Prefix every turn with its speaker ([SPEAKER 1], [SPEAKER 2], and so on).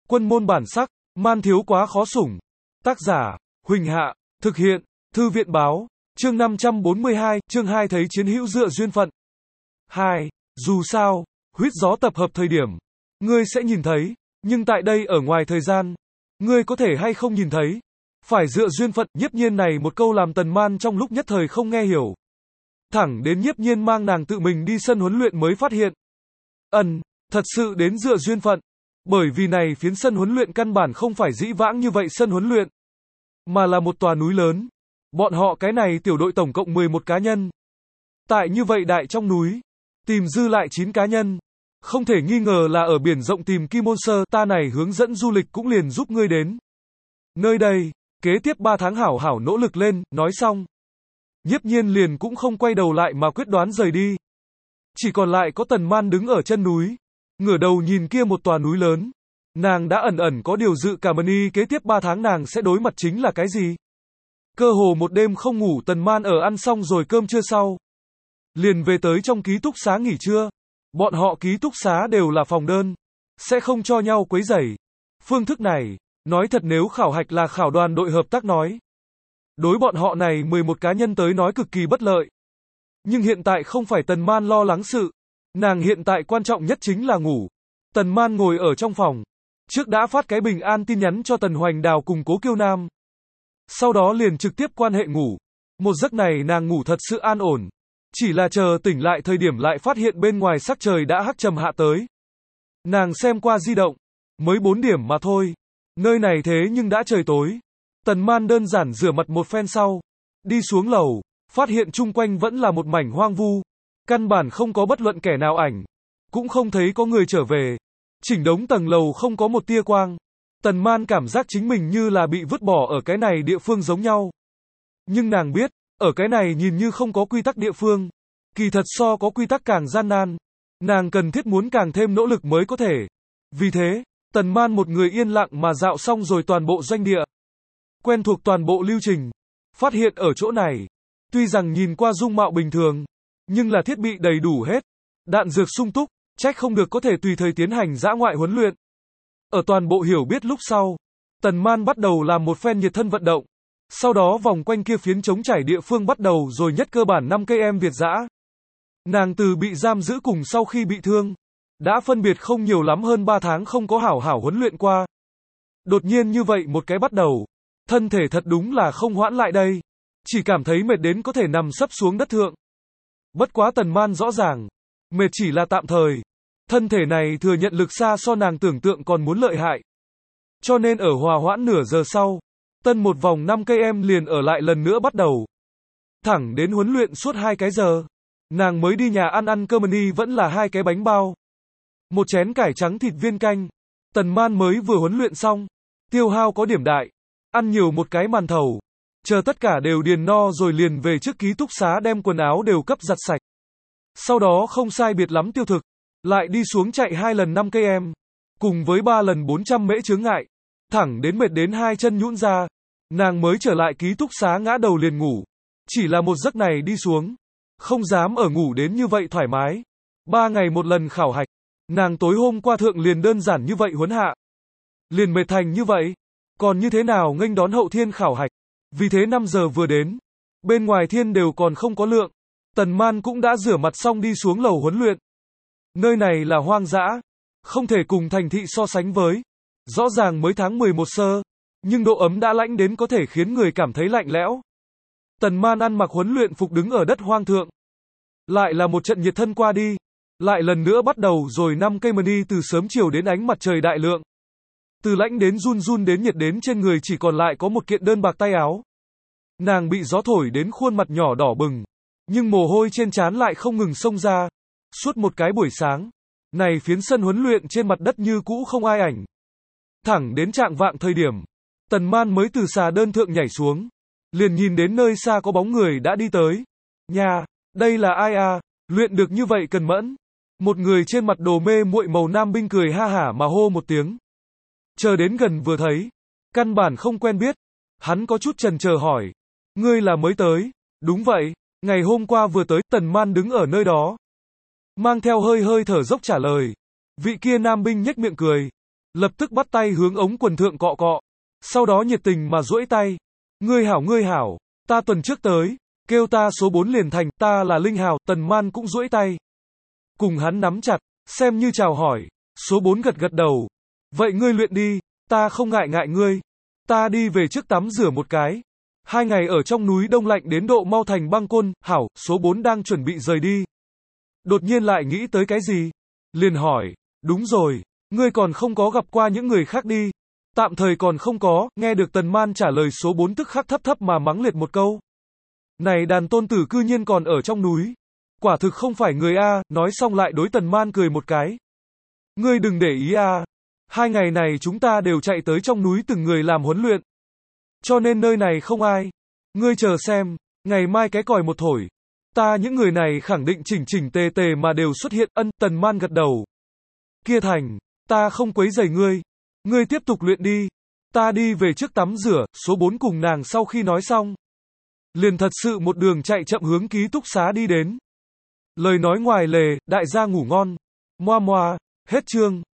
[SPEAKER 1] Quân môn bản sắc, man thiếu quá khó sủng. Tác giả, Huỳnh Hạ, thực hiện, Thư viện báo, chương 542, chương 2 thấy chiến hữu dựa duyên phận. 2. Dù sao, huyết gió tập hợp thời điểm, ngươi sẽ nhìn thấy, nhưng tại đây ở ngoài thời gian, ngươi có thể hay không nhìn thấy. Phải dựa duyên phận, Nhiếp Nhiên này một câu làm Tần Man trong lúc nhất thời không nghe hiểu. Thẳng đến Nhiếp Nhiên mang nàng tự mình đi sân huấn luyện mới phát hiện. Thật sự đến dựa duyên phận. Bởi vì này phiến sân huấn luyện căn bản không phải dĩ vãng như vậy sân huấn luyện, mà là một tòa núi lớn. Bọn họ cái này tiểu đội tổng cộng 11 cá nhân. Tại như vậy đại trong núi, tìm dư lại 9 cá nhân. Không thể nghi ngờ là ở biển rộng tìm Kim Môn Sơ, ta này hướng dẫn du lịch cũng liền giúp ngươi đến. Nơi đây, kế tiếp 3 tháng hảo hảo nỗ lực lên, nói xong. Nhiếp Nhiên liền cũng không quay đầu lại mà quyết đoán rời đi. Chỉ còn lại có Tần Man đứng ở chân núi, ngửa đầu nhìn kia một tòa núi lớn. Nàng đã ẩn ẩn có điều dự cảm kế tiếp 3 tháng nàng sẽ đối mặt chính là cái gì. Cơ hồ một đêm không ngủ, Tần Man ở ăn xong rồi cơm trưa sau, liền về tới trong ký túc xá nghỉ trưa. Bọn họ ký túc xá đều là phòng đơn, sẽ không cho nhau quấy rầy. Phương thức này, nói thật nếu khảo hạch là khảo đoàn đội hợp tác nói, đối bọn họ này 11 cá nhân tới nói cực kỳ bất lợi. Nhưng hiện tại không phải Tần Man lo lắng sự, nàng hiện tại quan trọng nhất chính là ngủ. Tần Man ngồi ở trong phòng, trước đã phát cái bình an tin nhắn cho Tần Hoành Đào cùng Cố Kiêu Nam. Sau đó liền trực tiếp quan hệ ngủ. Một giấc này nàng ngủ thật sự an ổn. Chỉ là chờ tỉnh lại thời điểm lại phát hiện bên ngoài sắc trời đã hắc trầm hạ tới. Nàng xem qua di động, mới 4 điểm mà thôi. Nơi này thế nhưng đã trời tối. Tần Man đơn giản rửa mặt một phen sau, đi xuống lầu, phát hiện chung quanh vẫn là một mảnh hoang vu. Căn bản không có bất luận kẻ nào ảnh, cũng không thấy có người trở về. Chỉnh đống tầng lầu không có một tia quang. Tần Man cảm giác chính mình như là bị vứt bỏ ở cái này địa phương giống nhau. Nhưng nàng biết, ở cái này nhìn như không có quy tắc địa phương, kỳ thật so có quy tắc càng gian nan. Nàng cần thiết muốn càng thêm nỗ lực mới có thể. Vì thế, Tần Man một người yên lặng mà dạo xong rồi toàn bộ doanh địa. Quen thuộc toàn bộ lưu trình. Phát hiện ở chỗ này, tuy rằng nhìn qua dung mạo bình thường, nhưng là thiết bị đầy đủ hết. Đạn dược sung túc, trách không được có thể tùy thời tiến hành dã ngoại huấn luyện. Ở toàn bộ hiểu biết lúc sau, Tần Man bắt đầu làm một phen nhiệt thân vận động. Sau đó vòng quanh kia phiến trống trải địa phương bắt đầu rồi nhất cơ bản 5 cây em Việt dã. Nàng từ bị giam giữ cùng sau khi bị thương, đã phân biệt không nhiều lắm hơn 3 tháng không có hảo hảo huấn luyện qua. Đột nhiên như vậy một cái bắt đầu, thân thể thật đúng là không hoãn lại đây. Chỉ cảm thấy mệt đến có thể nằm sấp xuống đất thượng. Bất quá Tần Man rõ ràng, mệt chỉ là tạm thời. Thân thể này thừa nhận lực xa so nàng tưởng tượng còn muốn lợi hại. Cho nên ở hòa hoãn nửa giờ sau, tân một vòng 5 cây em liền ở lại lần nữa bắt đầu. Thẳng đến huấn luyện suốt 2 cái giờ, nàng mới đi nhà ăn cơm vẫn là 2 cái bánh bao. Một chén cải trắng thịt viên canh. Tần Man mới vừa huấn luyện xong, tiêu hao có điểm đại, ăn nhiều một cái màn thầu. Chờ tất cả đều điền no rồi liền về trước ký túc xá đem quần áo đều cấp giặt sạch. Sau đó không sai biệt lắm tiêu thực, lại đi xuống chạy 2 lần 5 cây em, cùng với 3 lần 400 mễ chướng ngại, thẳng đến mệt đến 2 chân nhũn ra, nàng mới trở lại ký túc xá ngã đầu liền ngủ. Chỉ là một giấc này đi xuống, không dám ở ngủ đến như vậy thoải mái. 3 ngày một lần khảo hạch, nàng tối hôm qua thượng liền đơn giản như vậy huấn hạ. Liền mệt thành như vậy, còn như thế nào nghênh đón hậu thiên khảo hạch. Vì thế 5 giờ vừa đến, bên ngoài thiên đều còn không có lượng, Tần Man cũng đã rửa mặt xong đi xuống lầu huấn luyện. Nơi này là hoang dã, không thể cùng thành thị so sánh với. Rõ ràng mới tháng 11 sơ, nhưng độ ấm đã lạnh đến có thể khiến người cảm thấy lạnh lẽo. Tần Man ăn mặc huấn luyện phục đứng ở đất hoang thượng. Lại là một trận nhiệt thân qua đi, lại lần nữa bắt đầu rồi 5 cây mani từ sớm chiều đến ánh mặt trời đại lượng. Từ lạnh đến run run đến nhiệt đến trên người chỉ còn lại có một kiện đơn bạc tay áo. Nàng bị gió thổi đến khuôn mặt nhỏ đỏ bừng, nhưng mồ hôi trên trán lại không ngừng xông ra. Suốt một cái buổi sáng, này phiến sân huấn luyện trên mặt đất như cũ không ai ảnh. Thẳng đến trạng vạng thời điểm, Tần Man mới từ xà đơn thượng nhảy xuống, liền nhìn đến nơi xa có bóng người đã đi tới. Nha, đây là ai à, luyện được như vậy cần mẫn. Một người trên mặt đồ mê muội màu nam binh cười ha hả mà hô một tiếng. Chờ đến gần vừa thấy, căn bản không quen biết. Hắn có chút chần chờ hỏi, ngươi là mới tới? Đúng vậy, ngày hôm qua vừa tới. Tần Man đứng ở nơi đó, mang theo hơi hơi thở dốc trả lời. Vị kia nam binh nhếch miệng cười, lập tức bắt tay hướng ống quần thượng cọ cọ. Sau đó nhiệt tình mà duỗi tay. Ngươi hảo, ta tuần trước tới, kêu ta số 4 liền thành, ta là Linh Hào, Tần Man cũng duỗi tay. Cùng hắn nắm chặt, xem như chào hỏi, số 4 gật gật đầu. Vậy ngươi luyện đi, ta không ngại ngươi. Ta đi về trước tắm rửa một cái. 2 ngày ở trong núi đông lạnh đến độ mau thành băng côn, hảo, số 4 đang chuẩn bị rời đi. Đột nhiên lại nghĩ tới cái gì? Liền hỏi, đúng rồi, ngươi còn không có gặp qua những người khác đi. Tạm thời còn không có, nghe được Tần Man trả lời số 4 tức khắc thấp thấp mà mắng liệt một câu. Này đàn tôn tử cư nhiên còn ở trong núi. Quả thực không phải người a, nói xong lại đối Tần Man cười một cái. Ngươi đừng để ý a, 2 ngày này chúng ta đều chạy tới trong núi từng người làm huấn luyện. Cho nên nơi này không ai. Ngươi chờ xem, ngày mai cái còi một thổi. Ta những người này khẳng định chỉnh chỉnh tề tề mà đều xuất hiện. Tần Man gật đầu. Kia thành, ta không quấy rầy ngươi. Ngươi tiếp tục luyện đi. Ta đi về trước tắm rửa, số 4 cùng nàng sau khi nói xong. Liền thật sự một đường chạy chậm hướng ký túc xá đi đến. Lời nói ngoài lề, đại gia ngủ ngon. Moa moa, hết chương.